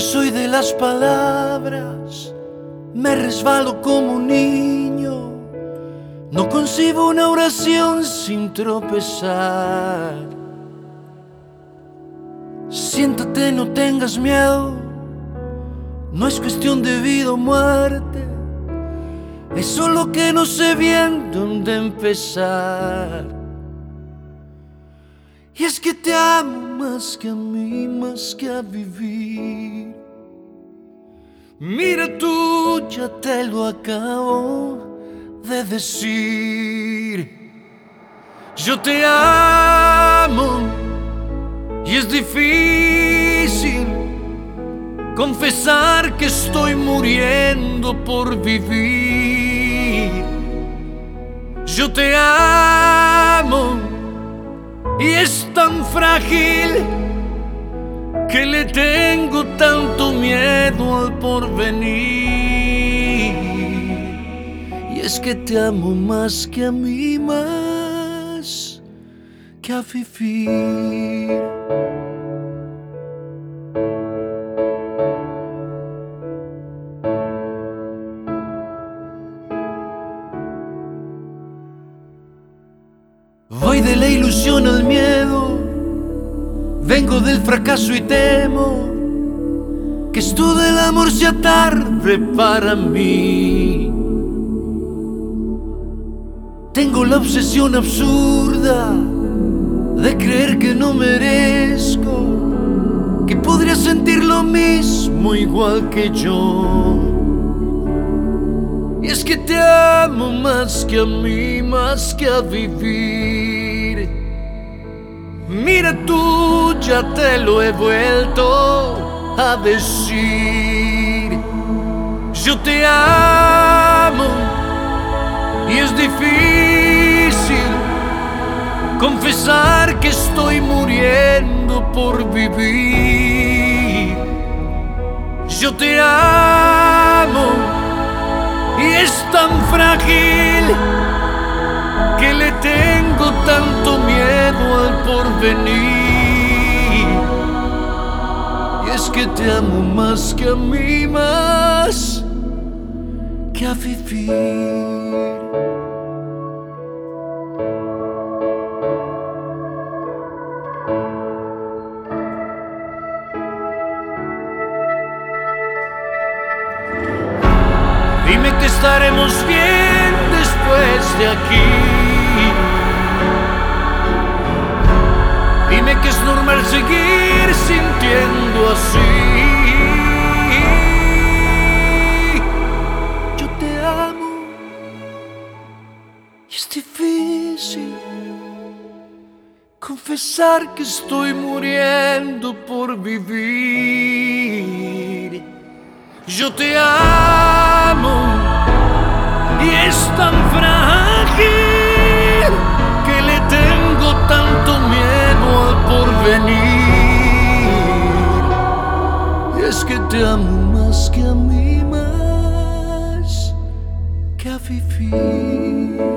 soy de las palabras, me resbalo como un niño, no concibo una oración sin tropezar. Siéntate, no tengas miedo, no es cuestión de vida o muerte, es solo que no sé bien dónde empezar. Y es que te amo más que a mí, más que a vivir. Mira tú, ya te lo acabo de decir. Yo te amo y es difícil confesar que estoy muriendo por vivir. Yo te amo y es tan frágil que le tengo tanto miedo al porvenir. Y es que te amo más que a mí, más que a vivir. Voy de la ilusión al miedo, vengo del fracaso y temo que esto del amor sea tarde para mí. Tengo la obsesión absurda de creer que no merezco, que podría sentir lo mismo igual que yo. Y es que te amo más que a mí, más que a vivir. Mira tú, ya te lo he vuelto a decir. Yo te amo y es difícil confesar que estoy muriendo por vivir. Yo te amo y es tan frágil que le tengo tanto miedo al porvenir. Y es que te amo más que a mí, más que a vivir. Dime que estaremos bien después de aquí. Dime que es normal seguir sintiendo así. Yo te amo y es difícil confesar que estoy muriendo por vivir. Yo te amo y es tan frágil que le tengo tanto miedo al porvenir. Y es que te amo más que a mí, más que a vivir.